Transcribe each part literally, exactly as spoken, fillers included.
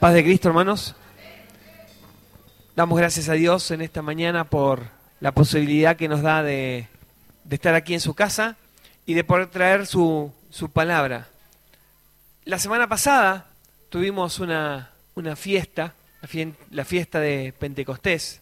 Paz de Cristo, hermanos. Damos gracias a Dios en esta mañana por la posibilidad que nos da de, de estar aquí en su casa y de poder traer su, su palabra. La semana pasada tuvimos una, una fiesta, la, fie, la fiesta de Pentecostés,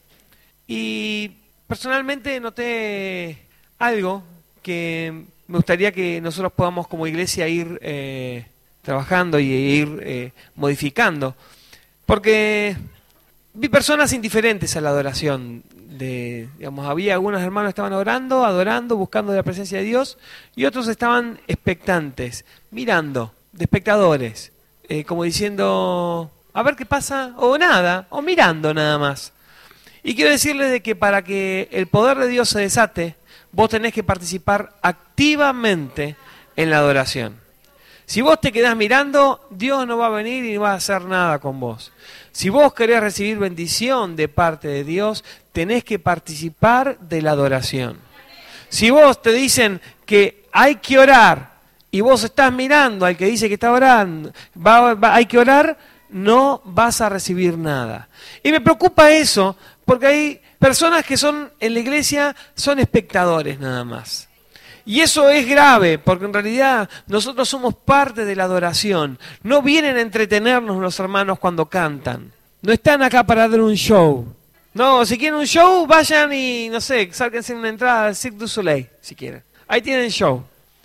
y personalmente noté algo que me gustaría que nosotros podamos como iglesia ir eh, trabajando y ir eh, modificando, porque vi personas indiferentes a la adoración. De, digamos, había algunos hermanos que estaban orando, adorando, buscando de la presencia de Dios, y otros estaban expectantes, mirando, de espectadores, eh, como diciendo, a ver qué pasa, o nada, o mirando nada más. Y quiero decirles de que para que el poder de Dios se desate, vos tenés que participar activamente en la adoración. Si vos te quedás mirando, Dios no va a venir y no va a hacer nada con vos. Si vos querés recibir bendición de parte de Dios, tenés que participar de la adoración. Si vos te dicen que hay que orar y vos estás mirando al que dice que está orando, va, va, hay que orar, no vas a recibir nada. Y me preocupa eso, porque hay personas que son en la iglesia, son espectadores nada más. Y eso es grave, porque en realidad nosotros somos parte de la adoración. No vienen a entretenernos los hermanos cuando cantan. No están acá para dar un show. No, si quieren un show, vayan y, no sé, sáquense una entrada al Cirque du Soleil, si quieren. Ahí tienen show.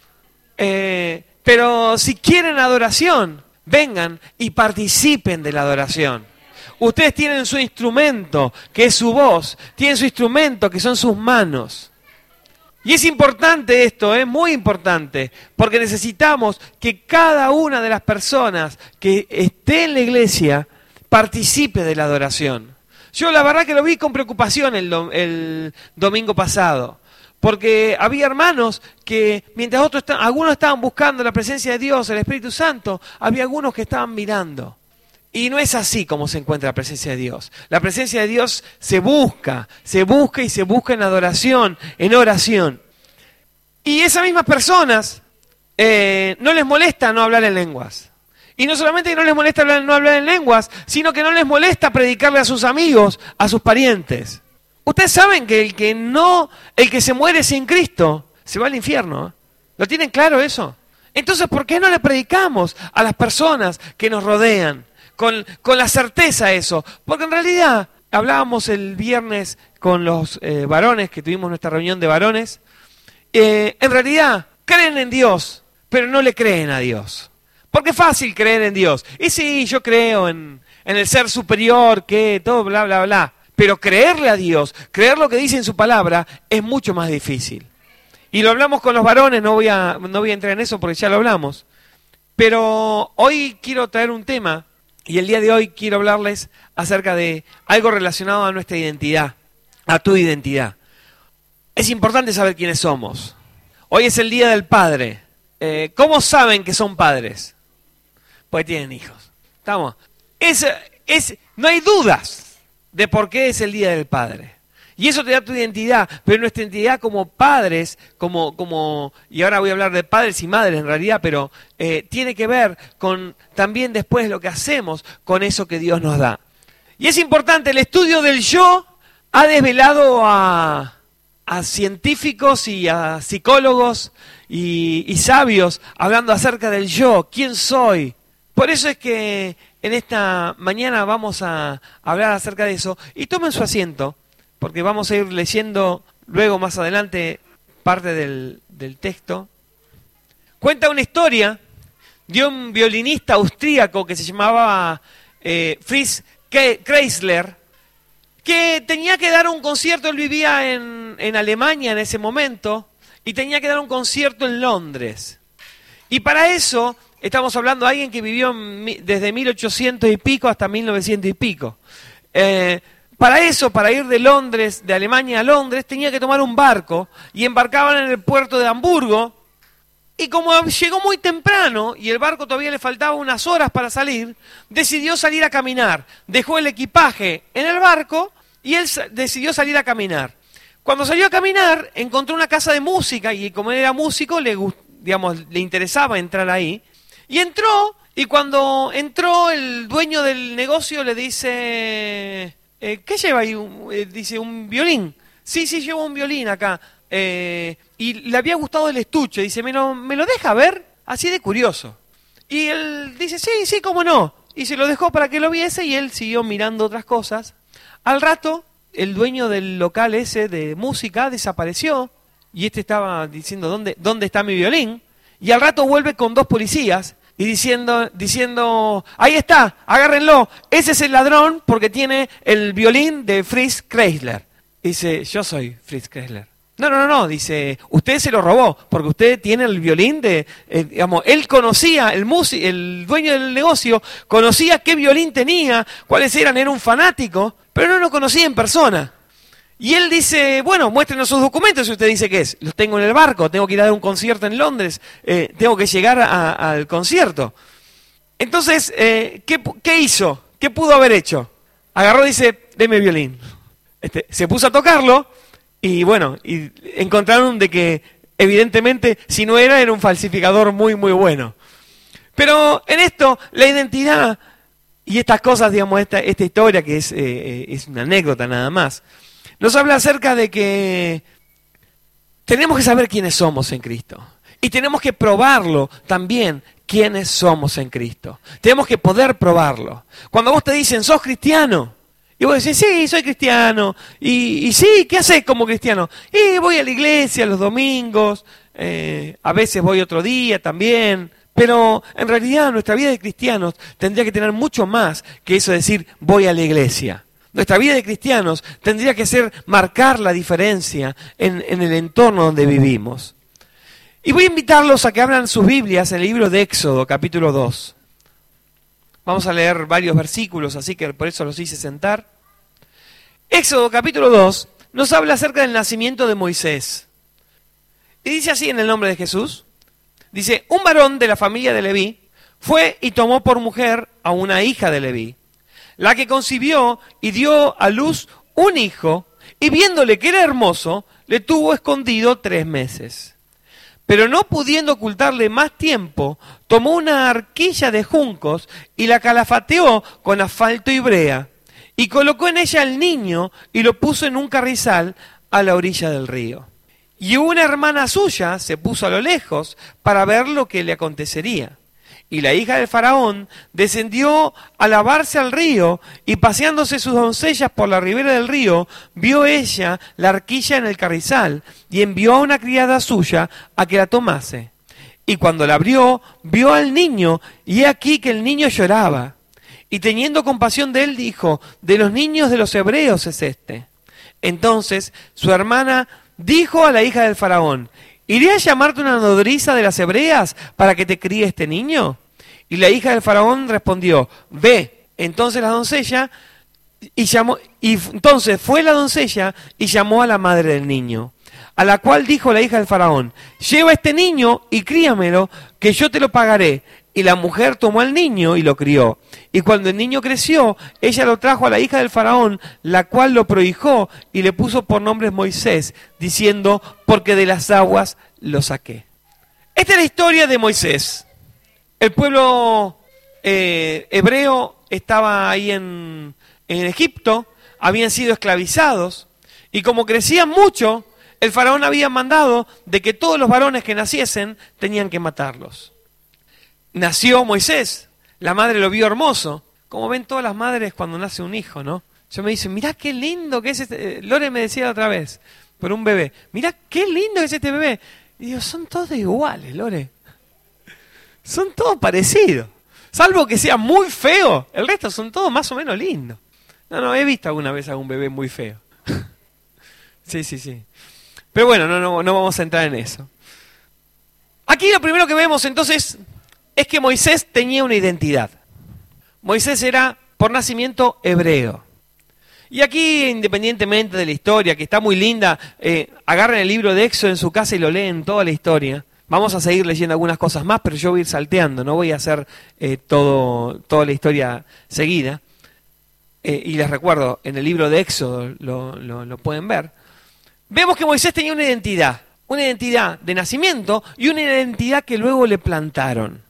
Eh, pero si quieren adoración, vengan y participen de la adoración. Ustedes tienen su instrumento, que es su voz. Tienen su instrumento, que son sus manos. Y es importante esto, es muy importante, porque necesitamos que cada una de las personas que esté en la iglesia participe de la adoración. Yo la verdad que lo vi con preocupación el, do, el domingo pasado, porque había hermanos que mientras otros estaban, algunos estaban buscando la presencia de Dios, el Espíritu Santo, había algunos que estaban mirando. Y no es así como se encuentra la presencia de Dios. La presencia de Dios se busca, se busca y se busca en adoración, en oración. Y esas mismas personas eh, no les molesta no hablar en lenguas. Y no solamente que no les molesta hablar, no hablar en lenguas, sino que no les molesta predicarle a sus amigos, a sus parientes. Ustedes saben que el que no, el que se muere sin Cristo, se va al infierno. ¿Eh? ¿Lo tienen claro eso? Entonces, ¿por qué no le predicamos a las personas que nos rodean? Con, con la certeza eso, porque en realidad hablábamos el viernes con los eh, varones, que tuvimos nuestra reunión de varones, eh, en realidad creen en Dios, pero no le creen a Dios, porque es fácil creer en Dios, y sí, yo creo en, en el ser superior, que todo bla bla bla, pero creerle a Dios, creer lo que dice en su palabra, es mucho más difícil, y lo hablamos con los varones, no voy a, no voy a entrar en eso porque ya lo hablamos, pero hoy quiero traer un tema. Y el día de hoy quiero hablarles acerca de algo relacionado a nuestra identidad, a tu identidad. Es importante saber quiénes somos. Hoy es el Día del Padre. Eh, ¿Cómo saben que son padres? Pues tienen hijos. ¿Estamos? Es, es, no hay dudas de por qué es el Día del Padre. Y eso te da tu identidad, pero nuestra identidad como padres, como, como y ahora voy a hablar de padres y madres en realidad, pero eh, tiene que ver con también después lo que hacemos con eso que Dios nos da. Y es importante, el estudio del yo ha desvelado a, a científicos y a psicólogos y, y sabios hablando acerca del yo, quién soy. Por eso es que en esta mañana vamos a hablar acerca de eso. Y tomen su asiento, porque vamos a ir leyendo luego más adelante parte del, del texto. Cuenta una historia de un violinista austríaco que se llamaba eh, Fritz Kreisler, que tenía que dar un concierto. Él vivía en, en Alemania en ese momento y tenía que dar un concierto en Londres. Y para eso, estamos hablando de alguien que vivió en, desde mil ochocientos y pico hasta mil novecientos y pico. Eh, Para eso, para ir de Londres, de Alemania a Londres, tenía que tomar un barco y embarcaban en el puerto de Hamburgo. Y como llegó muy temprano y el barco todavía le faltaba unas horas para salir, decidió salir a caminar. Dejó el equipaje en el barco y él decidió salir a caminar. Cuando salió a caminar, encontró una casa de música y como él era músico, le, digamos, le interesaba entrar ahí. Y entró Y cuando entró el dueño del negocio le dice, eh, ¿qué lleva ahí? Un, eh, dice, ¿un violín? Sí, sí, llevo un violín acá. Eh, y le había gustado el estuche. Dice, ¿me lo, ¿me lo deja ver? Así de curioso. Y él dice, sí, sí, cómo no. Y se lo dejó para que lo viese y él siguió mirando otras cosas. Al rato, el dueño del local ese de música desapareció. Y este estaba diciendo, ¿dónde, dónde está mi violín? Y al rato vuelve con dos policías. Y diciendo, diciendo, ahí está, agárrenlo, ese es el ladrón porque tiene el violín de Fritz Kreisler. Dice, yo soy Fritz Kreisler. No, no, no, no, dice, usted se lo robó porque usted tiene el violín de, eh, digamos, él conocía, el músico, el dueño del negocio, conocía qué violín tenía, cuáles eran, era un fanático, pero no lo conocía en persona. Y él dice, bueno, muéstrenos sus documentos. Y usted dice, ¿qué es? Los tengo en el barco, tengo que ir a dar un concierto en Londres, eh, tengo que llegar a, al concierto. Entonces, eh, ¿qué, ¿qué hizo? ¿Qué pudo haber hecho? Agarró y dice, deme el violín. Este, se puso a tocarlo y bueno, y encontraron de que evidentemente si no era, era un falsificador muy, muy bueno. Pero en esto, la identidad y estas cosas, digamos, esta, esta historia que es, eh, es una anécdota nada más, nos habla acerca de que tenemos que saber quiénes somos en Cristo. Y tenemos que probarlo también, quiénes somos en Cristo. Tenemos que poder probarlo. Cuando vos te dicen, sos cristiano, y vos decís, sí, soy cristiano, y, y sí, ¿qué haces como cristiano? Y voy a la iglesia los domingos, eh, a veces voy otro día también, pero en realidad nuestra vida de cristianos tendría que tener mucho más que eso de decir, voy a la iglesia. Nuestra vida de cristianos tendría que ser marcar la diferencia en, en el entorno donde vivimos. Y voy a invitarlos a que abran sus Biblias en el libro de Éxodo, capítulo dos. Vamos a leer varios versículos, así que por eso los hice sentar. Éxodo, capítulo dos, nos habla acerca del nacimiento de Moisés. Y dice así en el nombre de Jesús. Dice, un varón de la familia de Leví fue y tomó por mujer a una hija de Leví, la que concibió y dio a luz un hijo, y viéndole que era hermoso, le tuvo escondido tres meses. Pero no pudiendo ocultarle más tiempo, tomó una arquilla de juncos y la calafateó con asfalto y brea, y colocó en ella al niño y lo puso en un carrizal a la orilla del río. Y una hermana suya se puso a lo lejos para ver lo que le acontecería. Y la hija del faraón descendió a lavarse al río, y paseándose sus doncellas por la ribera del río, vio ella la arquilla en el carrizal, y envió a una criada suya a que la tomase. Y cuando la abrió, vio al niño, y he aquí que el niño lloraba. Y teniendo compasión de él, dijo, de los niños de los hebreos es este. Entonces su hermana dijo a la hija del faraón, ¿iré a llamarte una nodriza de las hebreas para que te críe este niño? Y la hija del faraón respondió, ve. Entonces la doncella y llamó, y entonces fue la doncella y llamó a la madre del niño, a la cual dijo la hija del faraón, lleva este niño y críamelo, que yo te lo pagaré. Y la mujer tomó al niño y lo crió. Y cuando el niño creció, ella lo trajo a la hija del faraón, la cual lo prohijó y le puso por nombre Moisés, diciendo, porque de las aguas lo saqué. Esta es la historia de Moisés. El pueblo eh, hebreo estaba ahí en, en Egipto, habían sido esclavizados, y como crecían mucho, el faraón había mandado de que todos los varones que naciesen tenían que matarlos. Nació Moisés, la madre lo vio hermoso, como ven todas las madres cuando nace un hijo, ¿no? Yo me dicen, mirá qué lindo que es este, Lore me decía la otra vez, por un bebé, mirá qué lindo que es este bebé. Y digo, son todos iguales, Lore, son todos parecidos, salvo que sea muy feo, el resto son todos más o menos lindos. No, no, he visto alguna vez a un bebé muy feo. Sí, sí, sí. Pero bueno, no, no, no vamos a entrar en eso. Aquí lo primero que vemos entonces es que Moisés tenía una identidad. Moisés era por nacimiento hebreo. Y aquí, independientemente de la historia, que está muy linda, eh, agarren el libro de Éxodo en su casa y lo leen toda la historia. Vamos a seguir leyendo algunas cosas más, pero yo voy a ir salteando, no voy a hacer eh, todo, toda la historia seguida. Eh, y les recuerdo, en el libro de Éxodo lo, lo, lo pueden ver. Vemos que Moisés tenía una identidad, una identidad de nacimiento y una identidad que luego le plantaron.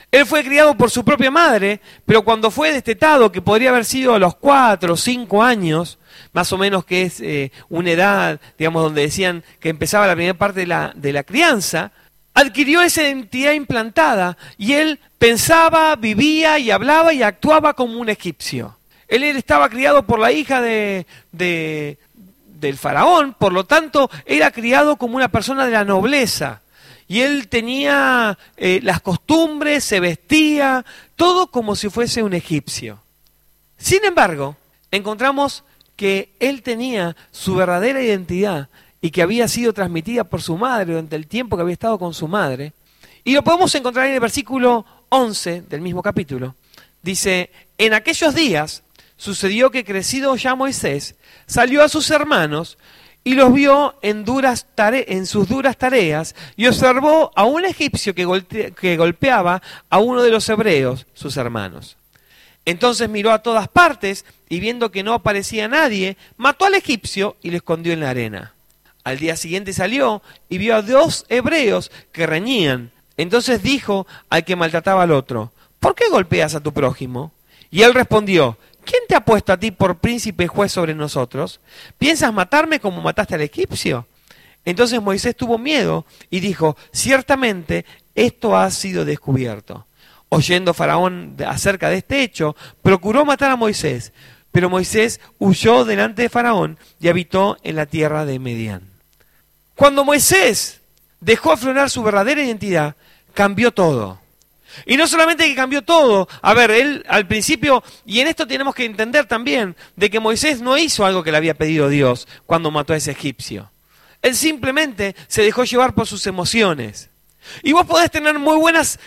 Él fue criado por su propia madre, pero cuando fue destetado, que podría haber sido a los cuatro o cinco años, más o menos que es eh, una edad, digamos, donde decían que empezaba la primera parte de la, de la crianza, adquirió esa identidad implantada y él pensaba, vivía y hablaba y actuaba como un egipcio. Él, él estaba criado por la hija de, de, del faraón, por lo tanto era criado como una persona de la nobleza. Y él tenía eh, las costumbres, se vestía, todo como si fuese un egipcio. Sin embargo, encontramos que él tenía su verdadera identidad y que había sido transmitida por su madre durante el tiempo que había estado con su madre. Y lo podemos encontrar en el versículo once del mismo capítulo. Dice, en aquellos días sucedió que crecido ya Moisés, salió a sus hermanos y los vio en, duras tare- en sus duras tareas y observó a un egipcio que, golte- que golpeaba a uno de los hebreos, sus hermanos. Entonces miró a todas partes y viendo que no aparecía nadie, mató al egipcio y lo escondió en la arena. Al día siguiente salió y vio a dos hebreos que reñían. Entonces dijo al que maltrataba al otro, ¿por qué golpeas a tu prójimo? Y él respondió, ¿quién te ha puesto a ti por príncipe y juez sobre nosotros? ¿Piensas matarme como mataste al egipcio? Entonces Moisés tuvo miedo y dijo, ciertamente esto ha sido descubierto. Oyendo Faraón acerca de este hecho, procuró matar a Moisés, pero Moisés huyó delante de Faraón y habitó en la tierra de Medián. Cuando Moisés dejó aflorar su verdadera identidad, cambió todo. Y no solamente que cambió todo, a ver, él al principio, y en esto tenemos que entender también, de que Moisés no hizo algo que le había pedido Dios cuando mató a ese egipcio. Él simplemente se dejó llevar por sus emociones. Y vos podés tener muy buenas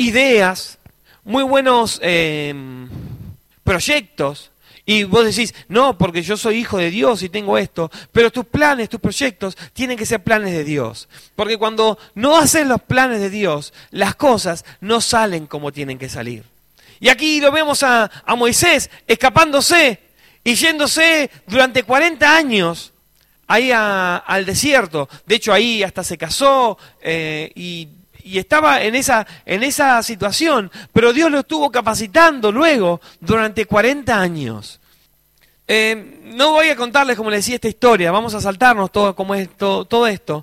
ideas, muy buenos eh, proyectos, y vos decís, no, porque yo soy hijo de Dios y tengo esto, pero tus planes, tus proyectos tienen que ser planes de Dios. Porque cuando no haces los planes de Dios, las cosas no salen como tienen que salir. Y aquí lo vemos a, a Moisés escapándose y yéndose durante cuarenta años ahí a, al desierto. De hecho, ahí hasta se casó eh, y... Y estaba en esa, en esa situación, pero Dios lo estuvo capacitando luego durante cuarenta años. Eh, no voy a contarles, como les decía, esta historia, vamos a saltarnos todo, como es, todo, todo esto.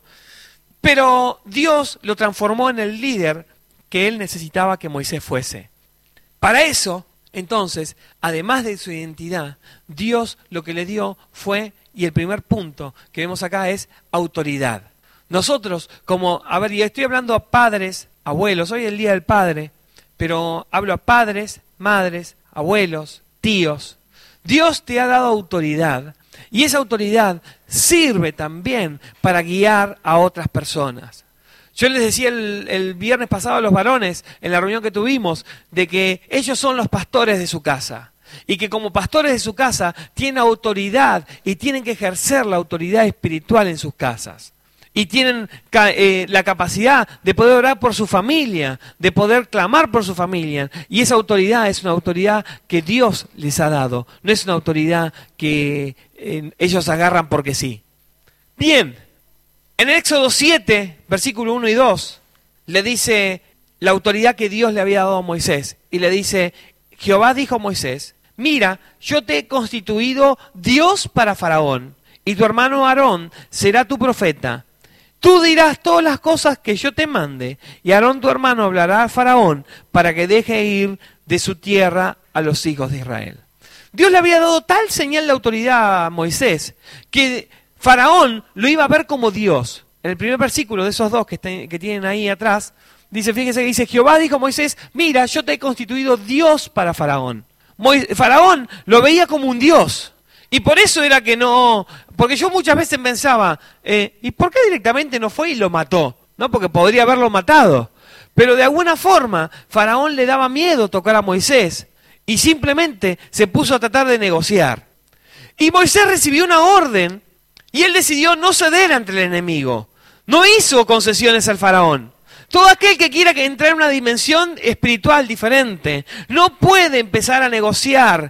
Pero Dios lo transformó en el líder que él necesitaba que Moisés fuese. Para eso, entonces, además de su identidad, Dios lo que le dio fue, y el primer punto que vemos acá es autoridad. Nosotros, como, a ver, y estoy hablando a padres, abuelos, hoy es el Día del Padre, pero hablo a padres, madres, abuelos, tíos. Dios te ha dado autoridad y esa autoridad sirve también para guiar a otras personas. Yo les decía el, el viernes pasado a los varones, en la reunión que tuvimos, de que ellos son los pastores de su casa. Y que como pastores de su casa tienen autoridad y tienen que ejercer la autoridad espiritual en sus casas. Y tienen eh, la capacidad de poder orar por su familia, de poder clamar por su familia. Y esa autoridad es una autoridad que Dios les ha dado. No es una autoridad que eh, ellos agarran porque sí. Bien, en el Éxodo siete, versículo uno y dos, le dice la autoridad que Dios le había dado a Moisés. Y le dice, Jehová dijo a Moisés, mira, yo te he constituido Dios para Faraón, y tu hermano Aarón será tu profeta. Tú dirás todas las cosas que yo te mande, y Aarón tu hermano hablará a Faraón para que deje ir de su tierra a los hijos de Israel. Dios le había dado tal señal de autoridad a Moisés que Faraón lo iba a ver como Dios. En el primer versículo de esos dos que, está, que tienen ahí atrás, dice, fíjese que dice, Jehová dijo a Moisés, mira, yo te he constituido Dios para Faraón. Moisés, Faraón lo veía como un Dios. Y por eso era que no, porque yo muchas veces pensaba, eh, ¿y por qué directamente no fue y lo mató? ¿No? Porque podría haberlo matado. Pero de alguna forma, Faraón le daba miedo tocar a Moisés y simplemente se puso a tratar de negociar. Y Moisés recibió una orden y él decidió no ceder ante el enemigo. No hizo concesiones al Faraón. Todo aquel que quiera entrar en una dimensión espiritual diferente no puede empezar a negociar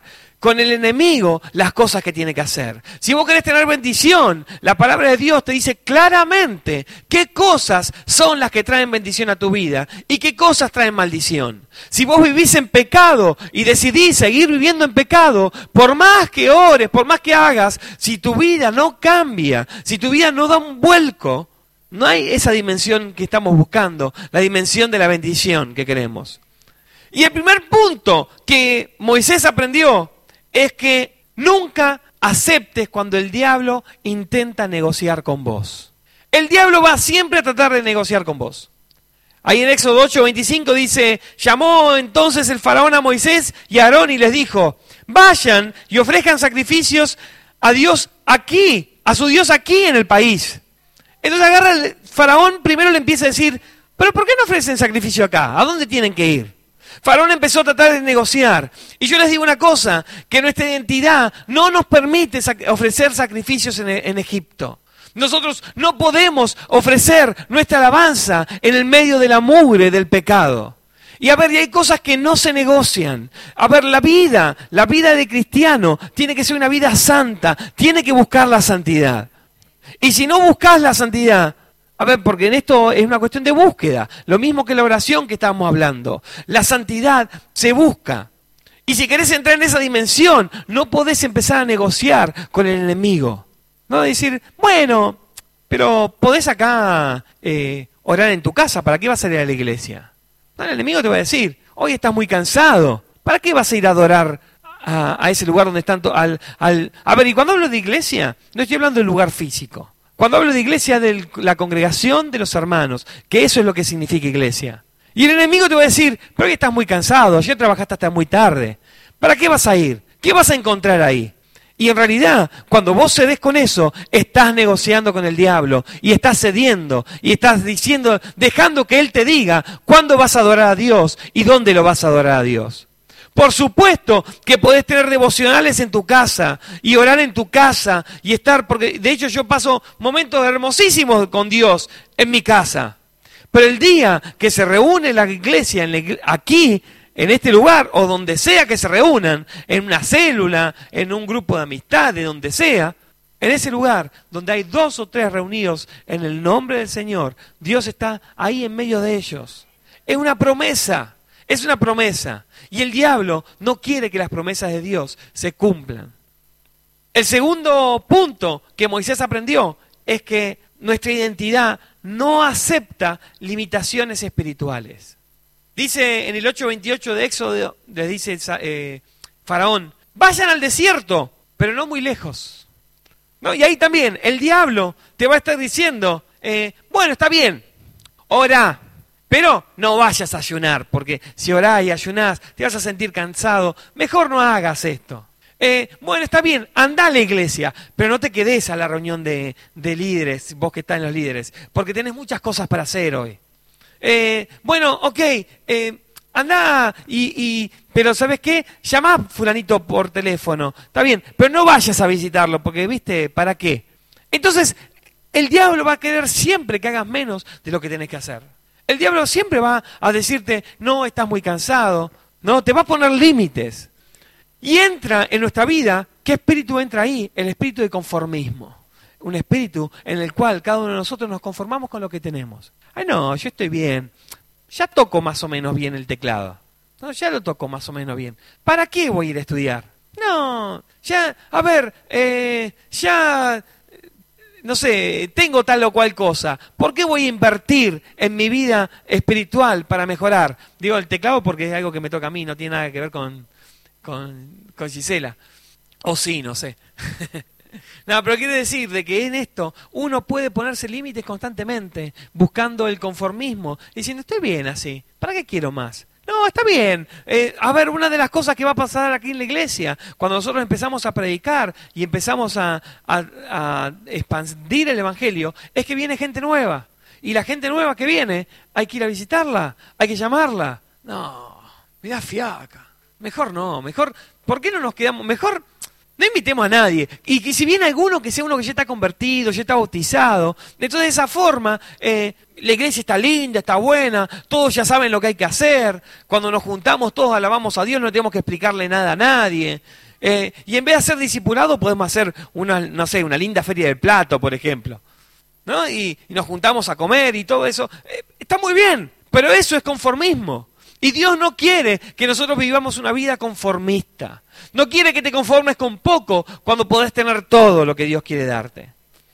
con el enemigo las cosas que tiene que hacer. Si vos querés tener bendición, la palabra de Dios te dice claramente qué cosas son las que traen bendición a tu vida y qué cosas traen maldición. Si vos vivís en pecado y decidís seguir viviendo en pecado, por más que ores, por más que hagas, si tu vida no cambia, si tu vida no da un vuelco, no hay esa dimensión que estamos buscando, la dimensión de la bendición que queremos. Y el primer punto que Moisés aprendió es que nunca aceptes cuando el diablo intenta negociar con vos. El diablo va siempre a tratar de negociar con vos. Ahí en Éxodo ocho veinticinco dice, llamó entonces el faraón a Moisés y a Aarón y les dijo, vayan y ofrezcan sacrificios a Dios aquí, a su Dios aquí en el país. Entonces agarra el faraón, primero le empieza a decir, pero ¿por qué no ofrecen sacrificio acá? ¿A dónde tienen que ir? Faraón empezó a tratar de negociar. Y yo les digo una cosa, que nuestra identidad no nos permite sac- ofrecer sacrificios en, en Egipto. Nosotros no podemos ofrecer nuestra alabanza en el medio de la mugre del pecado. Y a ver, y hay cosas que no se negocian. A ver, la vida, la vida de cristiano tiene que ser una vida santa, tiene que buscar la santidad. Y si no buscas la santidad, a ver, porque en esto es una cuestión de búsqueda, lo mismo que la oración que estábamos hablando. La santidad se busca. Y si querés entrar en esa dimensión, no podés empezar a negociar con el enemigo. No decir, bueno, pero podés acá eh, orar en tu casa, ¿para qué vas a ir a la iglesia? No, el enemigo te va a decir, hoy estás muy cansado, ¿para qué vas a ir a adorar a, a ese lugar donde están... To- al, al... A ver, y cuando hablo de iglesia, no estoy hablando del lugar físico. Cuando hablo de iglesia, de la congregación de los hermanos, que eso es lo que significa iglesia. Y el enemigo te va a decir, pero hoy estás muy cansado, ayer trabajaste hasta muy tarde. ¿Para qué vas a ir? ¿Qué vas a encontrar ahí? Y en realidad, cuando vos cedes con eso, estás negociando con el diablo, y estás cediendo, y estás diciendo, dejando que él te diga cuándo vas a adorar a Dios y dónde lo vas a adorar a Dios. Por supuesto que podés tener devocionales en tu casa y orar en tu casa y estar, porque de hecho yo paso momentos hermosísimos con Dios en mi casa. Pero el día que se reúne la iglesia en la, aquí, en este lugar, o donde sea que se reúnan, en una célula, en un grupo de amistad, de donde sea, en ese lugar donde hay dos o tres reunidos en el nombre del Señor, Dios está ahí en medio de ellos. Es una promesa. Es una promesa. Y el diablo no quiere que las promesas de Dios se cumplan. El segundo punto que Moisés aprendió es que nuestra identidad no acepta limitaciones espirituales. Dice en el ocho veintiocho de Éxodo, les dice eh, Faraón, vayan al desierto, pero no muy lejos. ¿No? Y ahí también el diablo te va a estar diciendo, eh, bueno, está bien, ora. Pero no vayas a ayunar, porque si orás y ayunás, te vas a sentir cansado. Mejor no hagas esto. Eh, bueno, está bien, andá a la iglesia, pero no te quedes a la reunión de, de líderes, vos que estás en los líderes, porque tenés muchas cosas para hacer hoy. Eh, bueno, ok, eh, andá, y, y, pero ¿sabes qué? Llamá a fulanito por teléfono, está bien, pero no vayas a visitarlo, porque, ¿viste? ¿Para qué? Entonces, el diablo va a querer siempre que hagas menos de lo que tenés que hacer. El diablo siempre va a decirte, no, estás muy cansado, no, te va a poner límites. Y entra en nuestra vida, ¿qué espíritu entra ahí? El espíritu de conformismo. Un espíritu en el cual cada uno de nosotros nos conformamos con lo que tenemos. Ay, no, yo estoy bien, ya toco más o menos bien el teclado. No, ya lo toco más o menos bien. ¿Para qué voy a ir a estudiar? No, ya, a ver, eh, ya... no sé, tengo tal o cual cosa, ¿por qué voy a invertir en mi vida espiritual para mejorar? Digo el teclado porque es algo que me toca a mí, no tiene nada que ver con, con, con Gisela. O sí, no sé. No, pero quiere decir de que en esto uno puede ponerse límites constantemente, buscando el conformismo, diciendo, estoy bien así, ¿para qué quiero más? No, está bien. Eh, a ver, una de las cosas que va a pasar aquí en la iglesia, cuando nosotros empezamos a predicar y empezamos a, a, a expandir el evangelio, es que viene gente nueva. Y la gente nueva que viene, hay que ir a visitarla, hay que llamarla. No, me da fiaca. Mejor no, mejor, ¿por qué no nos quedamos? Mejor no invitemos a nadie. Y que si viene alguno, que sea uno que ya está convertido, ya está bautizado. Entonces de esa forma, eh, la iglesia está linda, está buena, todos ya saben lo que hay que hacer. Cuando nos juntamos todos alabamos a Dios, no tenemos que explicarle nada a nadie. Eh, y en vez de hacer discipulado, podemos hacer una, no sé, una linda feria del plato, por ejemplo, ¿no? Y, y nos juntamos a comer y todo eso. Eh, está muy bien, pero eso es conformismo. Y Dios no quiere que nosotros vivamos una vida conformista. No quiere que te conformes con poco cuando podés tener todo lo que Dios quiere darte.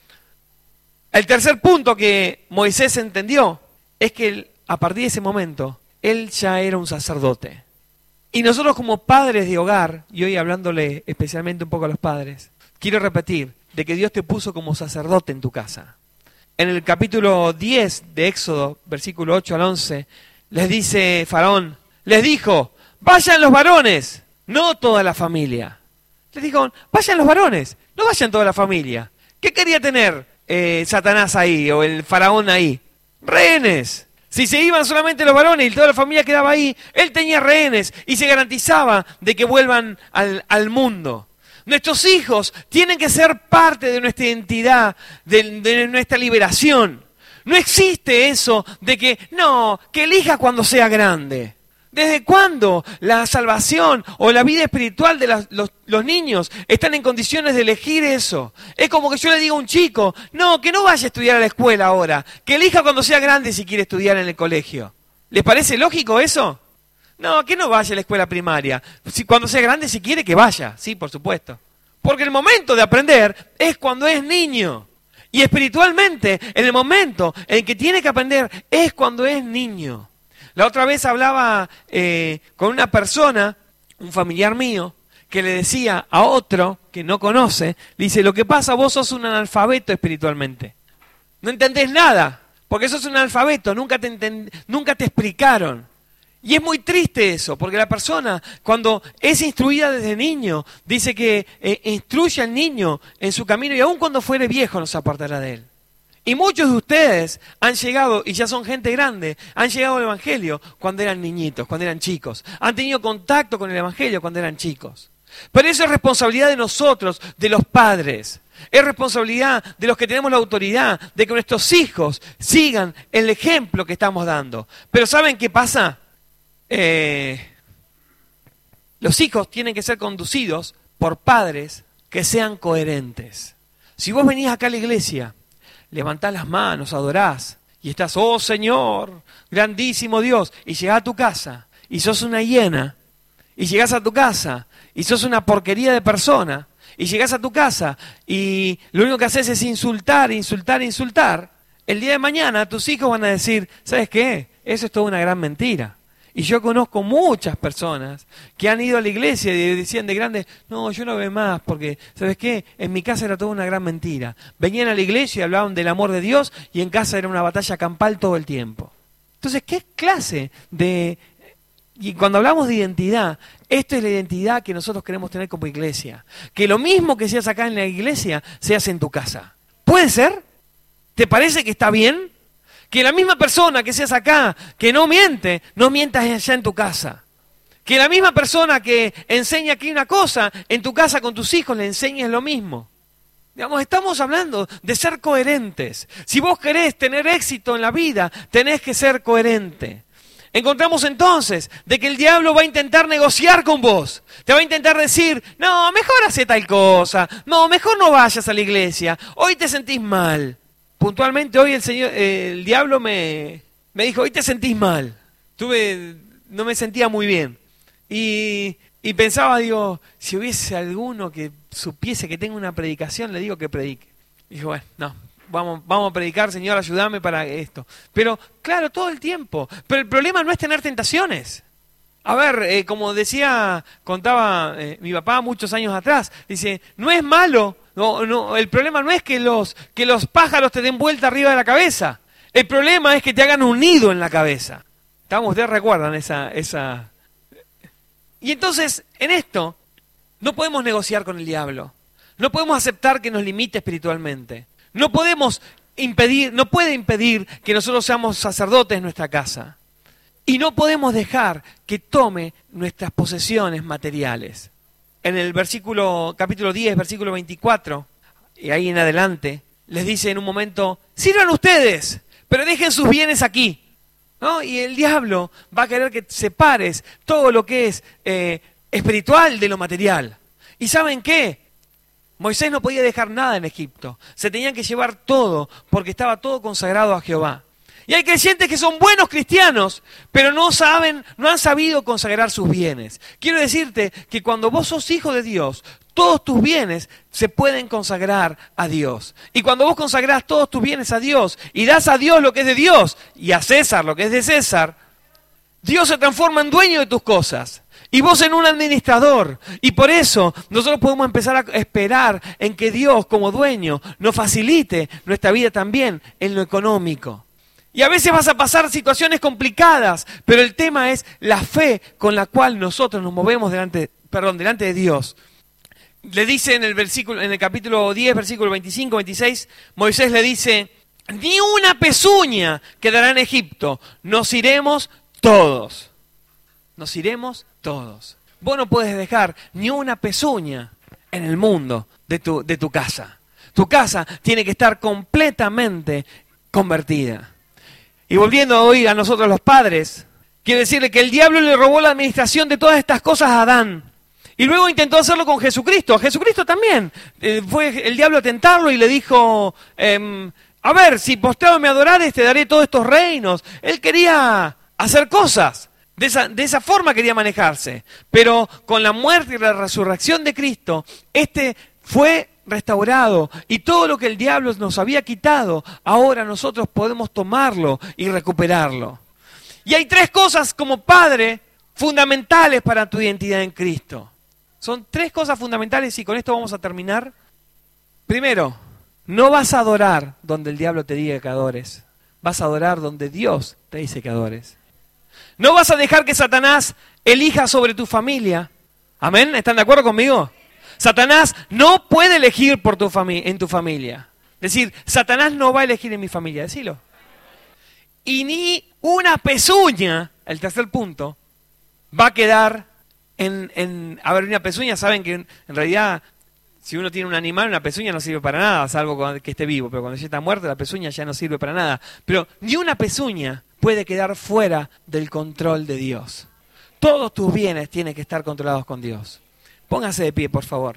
El tercer punto que Moisés entendió es que él, a partir de ese momento, él ya era un sacerdote. Y nosotros como padres de hogar, y hoy hablándole especialmente un poco a los padres, quiero repetir de que Dios te puso como sacerdote en tu casa. En el capítulo diez de Éxodo, versículo ocho al once, les dice Faraón, les dijo, vayan los varones, no toda la familia. Les dijo, vayan los varones, no vayan toda la familia. ¿Qué quería tener eh, Satanás ahí o el Faraón ahí? Rehenes. Si se iban solamente los varones y toda la familia quedaba ahí, él tenía rehenes y se garantizaba de que vuelvan al, al mundo. Nuestros hijos tienen que ser parte de nuestra identidad, de, de nuestra liberación. No existe eso de que, no, que elija cuando sea grande. ¿Desde cuándo la salvación o la vida espiritual de las, los, los niños están en condiciones de elegir eso? Es como que yo le digo a un chico, no, que no vaya a estudiar a la escuela ahora, que elija cuando sea grande si quiere estudiar en el colegio. ¿Les parece lógico eso? No, que no vaya a la escuela primaria. Si, cuando sea grande si quiere que vaya, sí, por supuesto. Porque el momento de aprender es cuando es niño. Y espiritualmente, en el momento en que tiene que aprender es cuando es niño. La otra vez hablaba eh, con una persona, un familiar mío, que le decía a otro que no conoce, le dice, lo que pasa, vos sos un analfabeto espiritualmente. No entendés nada, porque sos un analfabeto, nunca te, entend- nunca te explicaron. Y es muy triste eso, porque la persona, cuando es instruida desde niño, dice que eh, instruye al niño en su camino y aun cuando fuere viejo no se apartará de él. Y muchos de ustedes han llegado, y ya son gente grande, han llegado al Evangelio cuando eran niñitos, cuando eran chicos. Han tenido contacto con el Evangelio cuando eran chicos. Pero eso es responsabilidad de nosotros, de los padres. Es responsabilidad de los que tenemos la autoridad, de que nuestros hijos sigan el ejemplo que estamos dando. Pero ¿saben qué pasa? Eh, los hijos tienen que ser conducidos por padres que sean coherentes. Si vos venís acá a la iglesia, levantás las manos, adorás, y estás, oh Señor, grandísimo Dios, y llegás a tu casa, y sos una hiena, y llegás a tu casa, y sos una porquería de persona, y llegás a tu casa, y lo único que haces es insultar, insultar, insultar, el día de mañana tus hijos van a decir, ¿sabes qué? Eso es toda una gran mentira. Y yo conozco muchas personas que han ido a la iglesia y decían de grandes, no, yo no veo más porque, ¿sabes qué? En mi casa era toda una gran mentira. Venían a la iglesia y hablaban del amor de Dios y en casa era una batalla campal todo el tiempo. Entonces, ¿qué clase de...? Y cuando hablamos de identidad, esta es la identidad que nosotros queremos tener como iglesia. Que lo mismo que seas acá en la iglesia, seas en tu casa. ¿Puede ser? ¿Te parece que está bien? Que la misma persona que seas acá, que no miente, no mientas allá en tu casa. Que la misma persona que enseña aquí una cosa, en tu casa con tus hijos le enseñes lo mismo. Digamos, estamos hablando de ser coherentes. Si vos querés tener éxito en la vida, tenés que ser coherente. Encontramos entonces de que el diablo va a intentar negociar con vos. Te va a intentar decir, no, mejor hace tal cosa. No, mejor no vayas a la iglesia. Hoy te sentís mal. Puntualmente hoy el señor, eh, el diablo me, me dijo, hoy te sentís mal. Tuve, no me sentía muy bien. Y, y pensaba, digo, si hubiese alguno que supiese que tengo una predicación, le digo que predique. Y dije, bueno, no, vamos, vamos a predicar, Señor, ayúdame para esto. Pero, claro, todo el tiempo. Pero el problema no es tener tentaciones. A ver, eh, como decía, contaba eh, mi papá muchos años atrás, dice, no es malo. No, no, el problema no es que los, que los pájaros te den vuelta arriba de la cabeza. El problema es que te hagan un nido en la cabeza. ¿Estamos? ¿Ustedes recuerdan esa, esa? Y entonces, en esto, no podemos negociar con el diablo. No podemos aceptar que nos limite espiritualmente. No podemos impedir, no puede impedir que nosotros seamos sacerdotes en nuestra casa. Y no podemos dejar que tome nuestras posesiones materiales. En el versículo, capítulo diez, versículo veinticuatro, y ahí en adelante, les dice en un momento, sirvan ustedes, pero dejen sus bienes aquí. ¿No? Y el diablo va a querer que separes todo lo que es eh, espiritual de lo material. ¿Y saben qué? Moisés no podía dejar nada en Egipto. Se tenían que llevar todo porque estaba todo consagrado a Jehová. Y hay creyentes que son buenos cristianos, pero no saben, no han sabido consagrar sus bienes. Quiero decirte que cuando vos sos hijo de Dios, todos tus bienes se pueden consagrar a Dios. Y cuando vos consagrás todos tus bienes a Dios y das a Dios lo que es de Dios y a César lo que es de César, Dios se transforma en dueño de tus cosas. Y vos en un administrador. Y por eso nosotros podemos empezar a esperar en que Dios como dueño nos facilite nuestra vida también en lo económico. Y a veces vas a pasar situaciones complicadas, pero el tema es la fe con la cual nosotros nos movemos delante, perdón, delante de Dios. Le dice en el versículo, en el capítulo diez, versículo veinticinco, veintiséis, Moisés le dice, ni una pezuña quedará en Egipto, nos iremos todos. Nos iremos todos. Vos no puedes dejar ni una pezuña en el mundo de tu, de tu casa. Tu casa tiene que estar completamente convertida. Y volviendo hoy a nosotros los padres, quiero decirle que el diablo le robó la administración de todas estas cosas a Adán. Y luego intentó hacerlo con Jesucristo. A Jesucristo también. Eh, fue el diablo a tentarlo y le dijo, eh, a ver, si postrado me adorares, te daré todos estos reinos. Él quería hacer cosas. De esa, de esa forma quería manejarse. Pero con la muerte y la resurrección de Cristo, este fue restaurado. Y todo lo que el diablo nos había quitado, ahora nosotros podemos tomarlo y recuperarlo. Y hay tres cosas como padre fundamentales para tu identidad en Cristo. Son tres cosas fundamentales y con esto vamos a terminar. Primero, no vas a adorar donde el diablo te diga que adores. Vas a adorar donde Dios te dice que adores. No vas a dejar que Satanás elija sobre tu familia. ¿Amén? ¿Están de acuerdo conmigo? Satanás no puede elegir por tu fami- en tu familia. Es decir, Satanás no va a elegir en mi familia, decilo. Y ni una pezuña, el tercer punto, va a quedar en, en... A ver, una pezuña, saben que en, en realidad, si uno tiene un animal, una pezuña no sirve para nada, salvo cuando, que esté vivo. Pero cuando ya está muerto, la pezuña ya no sirve para nada. Pero ni una pezuña puede quedar fuera del control de Dios. Todos tus bienes tienen que estar controlados con Dios. Póngase de pie, por favor.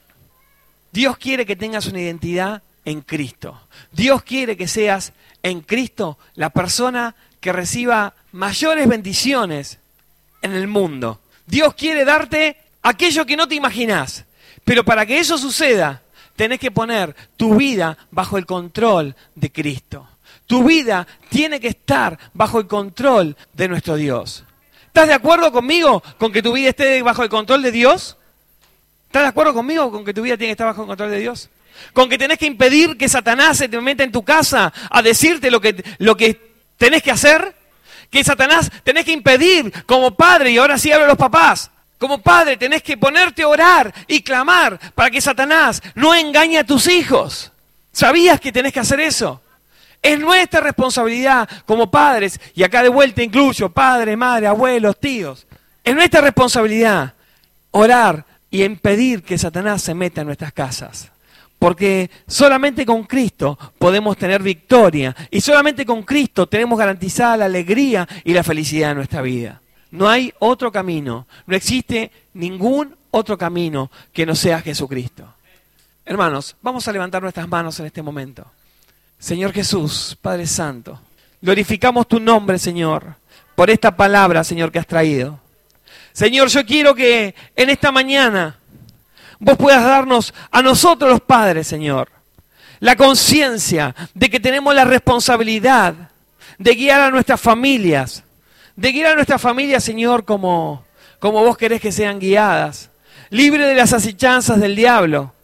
Dios quiere que tengas una identidad en Cristo. Dios quiere que seas en Cristo la persona que reciba mayores bendiciones en el mundo. Dios quiere darte aquello que no te imaginás. Pero para que eso suceda, tenés que poner tu vida bajo el control de Cristo. Tu vida tiene que estar bajo el control de nuestro Dios. ¿Estás de acuerdo conmigo con que tu vida esté bajo el control de Dios? ¿Estás de acuerdo conmigo con que tu vida tiene que estar bajo el control de Dios? ¿Con que tenés que impedir que Satanás se te meta en tu casa a decirte lo que, lo que tenés que hacer? Que Satanás tenés que impedir como padre, y ahora sí hablo a los papás, como padre tenés que ponerte a orar y clamar para que Satanás no engañe a tus hijos. ¿Sabías que tenés que hacer eso? Es nuestra responsabilidad como padres, y acá de vuelta incluyo padre, madre, abuelos, tíos. Es nuestra responsabilidad orar y impedir que Satanás se meta en nuestras casas. Porque solamente con Cristo podemos tener victoria. Y solamente con Cristo tenemos garantizada la alegría y la felicidad de nuestra vida. No hay otro camino. No existe ningún otro camino que no sea Jesucristo. Hermanos, vamos a levantar nuestras manos en este momento. Señor Jesús, Padre Santo, glorificamos tu nombre, Señor, por esta palabra, Señor, que has traído. Señor, yo quiero que en esta mañana vos puedas darnos a nosotros los padres, Señor, la conciencia de que tenemos la responsabilidad de guiar a nuestras familias, de guiar a nuestras familias, Señor, como, como vos querés que sean guiadas, libre de las acechanzas del diablo.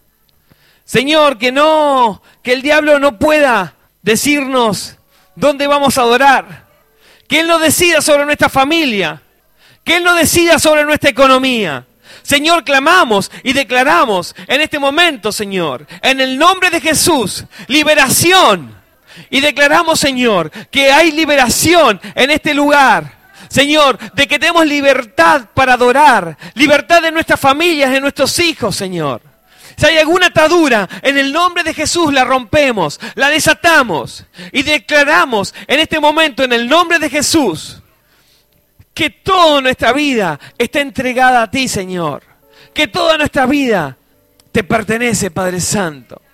Señor, que no, que el diablo no pueda decirnos dónde vamos a adorar, que Él no decida sobre nuestra familia, que Él no decida sobre nuestra economía. Señor, clamamos y declaramos en este momento, Señor, en el nombre de Jesús, liberación. Y declaramos, Señor, que hay liberación en este lugar. Señor, de que tenemos libertad para adorar, libertad de nuestras familias, de nuestros hijos, Señor. Si hay alguna atadura, en el nombre de Jesús la rompemos, la desatamos y declaramos en este momento, en el nombre de Jesús, que toda nuestra vida está entregada a ti, Señor. que toda nuestra vida te pertenece, Padre Santo.